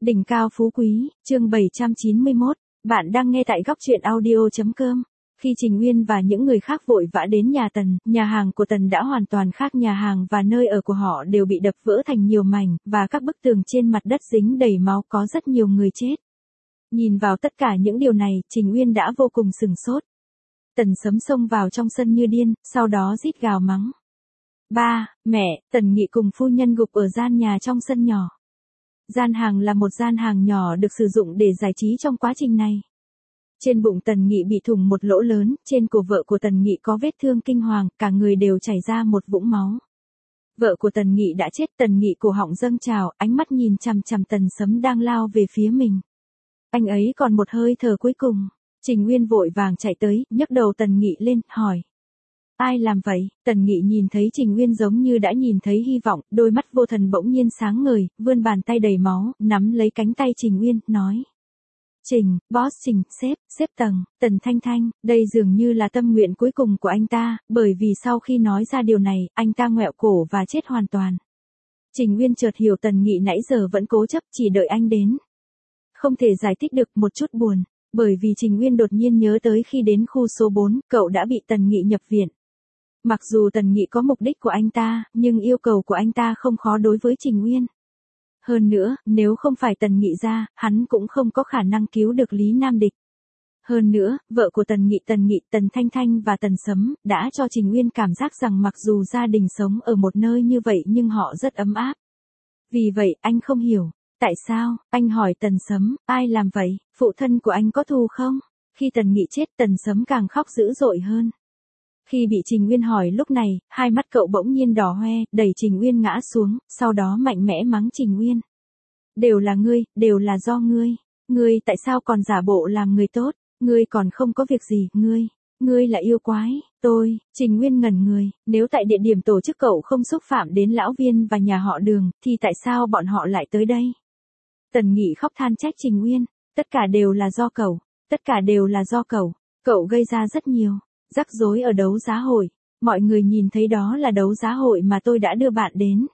Đỉnh cao phú quý, chương 791, bạn đang nghe tại góc truyện audio.com. Khi Trình Uyên và những người khác vội vã đến nhà Tần, nhà hàng của Tần đã hoàn toàn khác, nhà hàng và nơi ở của họ đều bị đập vỡ thành nhiều mảnh, và các bức tường trên mặt đất dính đầy máu, có rất nhiều người chết. Nhìn vào tất cả những điều này, Trình Uyên đã vô cùng sửng sốt. Tần Sấm xông vào trong sân như điên, sau đó rít gào mắng. Ba, mẹ, Tần Nghị cùng phu nhân gục ở gian nhà trong sân nhỏ. Gian hàng là một gian hàng nhỏ được sử dụng để giải trí trong quá trình này. Trên bụng Tần Nghị bị thủng một lỗ lớn, trên cổ vợ của Tần Nghị có vết thương kinh hoàng, cả người đều chảy ra một vũng máu. Vợ của Tần Nghị đã chết, Tần Nghị cổ họng dâng trào, ánh mắt nhìn chằm chằm Tần Sấm đang lao về phía mình. Anh ấy còn một hơi thở cuối cùng. Trình Uyên vội vàng chạy tới, nhấc đầu Tần Nghị lên, hỏi. Ai làm vậy? Tần Nghị nhìn thấy Trình Uyên giống như đã nhìn thấy hy vọng, đôi mắt vô thần bỗng nhiên sáng ngời, vươn bàn tay đầy máu, nắm lấy cánh tay Trình Uyên, nói. Trình, boss Trình, sếp Tần, Tần Thanh Thanh, đây dường như là tâm nguyện cuối cùng của anh ta, bởi vì sau khi nói ra điều này, anh ta ngoẹo cổ và chết hoàn toàn. Trình Uyên chợt hiểu Tần Nghị nãy giờ vẫn cố chấp chỉ đợi anh đến. Không thể giải thích được, một chút buồn, bởi vì Trình Uyên đột nhiên nhớ tới khi đến khu số 4, cậu đã bị Tần Nghị nhập viện. Mặc dù Tần Nghị có mục đích của anh ta, nhưng yêu cầu của anh ta không khó đối với Trình Uyên. Hơn nữa, nếu không phải Tần Nghị ra, hắn cũng không có khả năng cứu được Lý Nam Địch. Hơn nữa, vợ của Tần Nghị, Tần Thanh Thanh và Tần Sấm, đã cho Trình Uyên cảm giác rằng mặc dù gia đình sống ở một nơi như vậy nhưng họ rất ấm áp. Vì vậy, anh không hiểu. Tại sao? Anh hỏi Tần Sấm, ai làm vậy? Phụ thân của anh có thù không? Khi Tần Nghị chết, Tần Sấm càng khóc dữ dội hơn. Khi bị Trình Uyên hỏi lúc này, hai mắt cậu bỗng nhiên đỏ hoe, đẩy Trình Uyên ngã xuống, sau đó mạnh mẽ mắng Trình Uyên. Đều là ngươi, đều là do ngươi. Ngươi tại sao còn giả bộ làm người tốt? Ngươi còn không có việc gì, ngươi là yêu quái. Trình Uyên ngẩn người, nếu tại địa điểm tổ chức cậu không xúc phạm đến lão Viên và nhà họ Đường, thì tại sao bọn họ lại tới đây? Tần Nghị khóc than trách Trình Uyên, tất cả đều là do cậu, cậu gây ra rất nhiều rắc rối ở đấu giá hội, mọi người nhìn thấy đó là đấu giá hội mà tôi đã đưa bạn đến.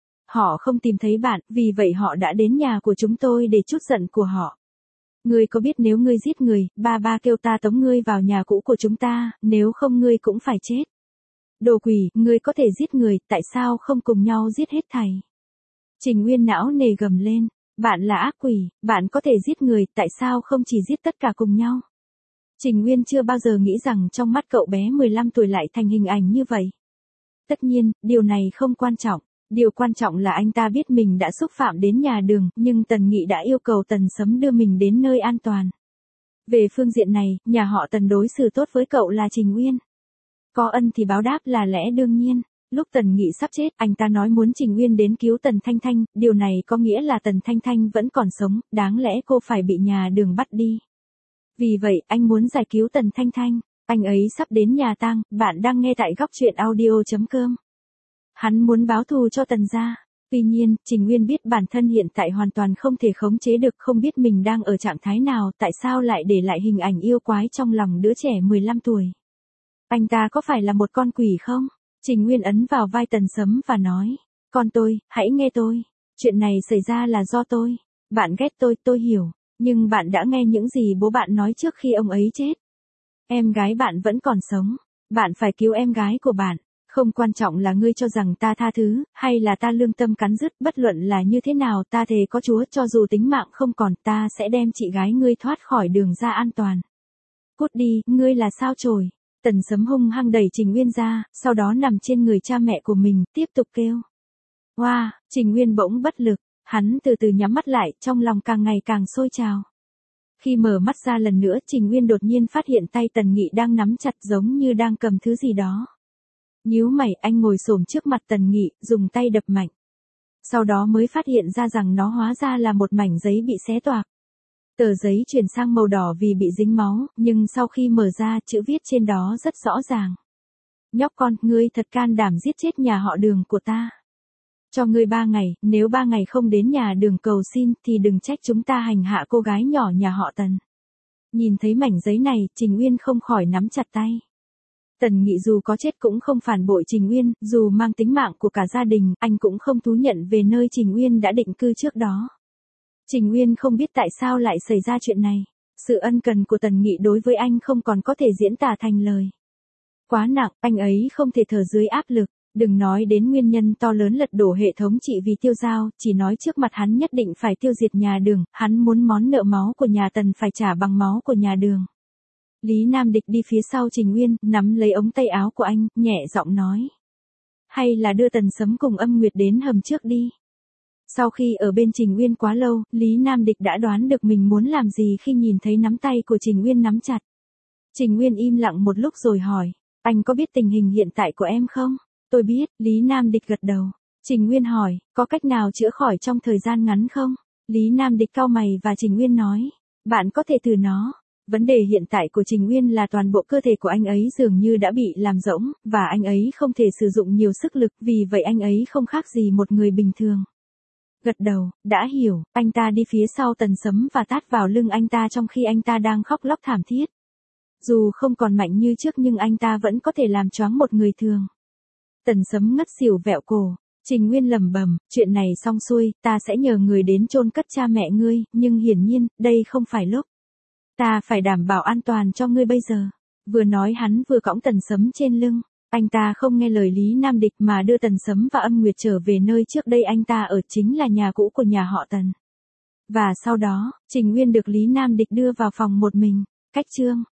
Họ không tìm thấy bạn, vì vậy họ đã đến nhà của chúng tôi để trút giận của họ. Ngươi có biết nếu ngươi giết người, ba kêu ta tống ngươi vào nhà cũ của chúng ta, nếu không ngươi cũng phải chết. Đồ quỷ, ngươi có thể giết người, tại sao không cùng nhau giết hết thảy? Trình Uyên não nề gầm lên, bạn là ác quỷ, bạn có thể giết người, tại sao không chỉ giết tất cả cùng nhau? Trình Uyên chưa bao giờ nghĩ rằng trong mắt cậu bé 15 tuổi lại thành hình ảnh như vậy. Tất nhiên, điều này không quan trọng. Điều quan trọng là anh ta biết mình đã xúc phạm đến nhà Đường, nhưng Tần Nghị đã yêu cầu Tần Sấm đưa mình đến nơi an toàn. Về phương diện này, nhà họ Tần đối xử tốt với cậu là Trình Uyên. Có ân thì báo đáp là lẽ đương nhiên. Lúc Tần Nghị sắp chết, anh ta nói muốn Trình Uyên đến cứu Tần Thanh Thanh, điều này có nghĩa là Tần Thanh Thanh vẫn còn sống, đáng lẽ cô phải bị nhà Đường bắt đi. Vì vậy, anh muốn giải cứu Tần Thanh Thanh. Anh ấy sắp đến nhà tang, bạn đang nghe tại góc truyện audio.com. Hắn muốn báo thù cho Tần gia. Tuy nhiên, Trình Uyên biết bản thân hiện tại hoàn toàn không thể khống chế được, không biết mình đang ở trạng thái nào, tại sao lại để lại hình ảnh yêu quái trong lòng đứa trẻ 15 tuổi. Anh ta có phải là một con quỷ không? Trình Uyên ấn vào vai Tần Sấm và nói, con tôi, hãy nghe tôi. Chuyện này xảy ra là do tôi. Bạn ghét tôi hiểu. Nhưng bạn đã nghe những gì bố bạn nói trước khi ông ấy chết. Em gái bạn vẫn còn sống. Bạn phải cứu em gái của bạn. Không quan trọng là ngươi cho rằng ta tha thứ, hay là ta lương tâm cắn rứt, bất luận là như thế nào, ta thề có Chúa, cho dù tính mạng không còn, ta sẽ đem chị gái ngươi thoát khỏi Đường ra an toàn. Cút đi, ngươi là sao chổi? Tần Sấm hung hăng đẩy Trình Uyên ra, sau đó nằm trên người cha mẹ của mình, tiếp tục kêu. Wow, Trình Uyên bỗng bất lực, hắn từ từ nhắm mắt lại, trong lòng càng ngày càng sôi trào. Khi mở mắt ra lần nữa, Trình Uyên đột nhiên phát hiện tay Tần Nghị đang nắm chặt giống như đang cầm thứ gì đó. Nhíu mày, anh ngồi xổm trước mặt Tần Nghị, dùng tay đập mạnh. Sau đó mới phát hiện ra rằng nó hóa ra là một mảnh giấy bị xé toạc. Tờ giấy chuyển sang màu đỏ vì bị dính máu, nhưng sau khi mở ra, chữ viết trên đó rất rõ ràng. Nhóc con, ngươi thật can đảm giết chết nhà họ Đường của ta. Cho ngươi 3 ngày, nếu 3 ngày không đến nhà Đường cầu xin, thì đừng trách chúng ta hành hạ cô gái nhỏ nhà họ Tần. Nhìn thấy mảnh giấy này, Trình Uyên không khỏi nắm chặt tay. Tần Nghị dù có chết cũng không phản bội Trình Uyên, dù mang tính mạng của cả gia đình, anh cũng không thú nhận về nơi Trình Uyên đã định cư trước đó. Trình Nguyên không biết tại sao lại xảy ra chuyện này. Sự ân cần của Tần Nghị đối với anh không còn có thể diễn tả thành lời. Quá nặng, anh ấy không thể thở dưới áp lực. Đừng nói đến nguyên nhân to lớn lật đổ hệ thống trị vì Tiêu Giao, chỉ nói trước mặt hắn nhất định phải tiêu diệt nhà Đường, hắn muốn món nợ máu của nhà Tần phải trả bằng máu của nhà Đường. Lý Nam Địch đi phía sau Trình Nguyên, nắm lấy ống tay áo của anh, nhẹ giọng nói. Hay là đưa Tần Sấm cùng Âm Nguyệt đến hầm trước đi. Sau khi ở bên Trình Nguyên quá lâu, Lý Nam Địch đã đoán được mình muốn làm gì khi nhìn thấy nắm tay của Trình Nguyên nắm chặt. Trình Nguyên im lặng một lúc rồi hỏi, anh có biết tình hình hiện tại của em không? Tôi biết, Lý Nam Địch gật đầu. Trình Nguyên hỏi, có cách nào chữa khỏi trong thời gian ngắn không? Lý Nam Địch cau mày và Trình Nguyên nói, bạn có thể thử nó. Vấn đề hiện tại của Trình Nguyên là toàn bộ cơ thể của anh ấy dường như đã bị làm rỗng, và anh ấy không thể sử dụng nhiều sức lực, vì vậy anh ấy không khác gì một người bình thường. Gật đầu, đã hiểu, anh ta đi phía sau Tần Sấm và tát vào lưng anh ta trong khi anh ta đang khóc lóc thảm thiết. Dù không còn mạnh như trước nhưng anh ta vẫn có thể làm choáng một người thường. Tần Sấm ngất xỉu vẹo cổ. Trình Nguyên lẩm bẩm, chuyện này xong xuôi, ta sẽ nhờ người đến chôn cất cha mẹ ngươi, nhưng hiển nhiên, đây không phải lúc. Ta phải đảm bảo an toàn cho ngươi bây giờ. Vừa nói hắn vừa cõng Tần Sấm trên lưng. Anh ta không nghe lời Lý Nam Địch mà đưa Tần Sấm và Âm Nguyệt trở về nơi trước đây anh ta ở, chính là nhà cũ của nhà họ Tần. Và sau đó, Trình Nguyên được Lý Nam Địch đưa vào phòng một mình. Cách chương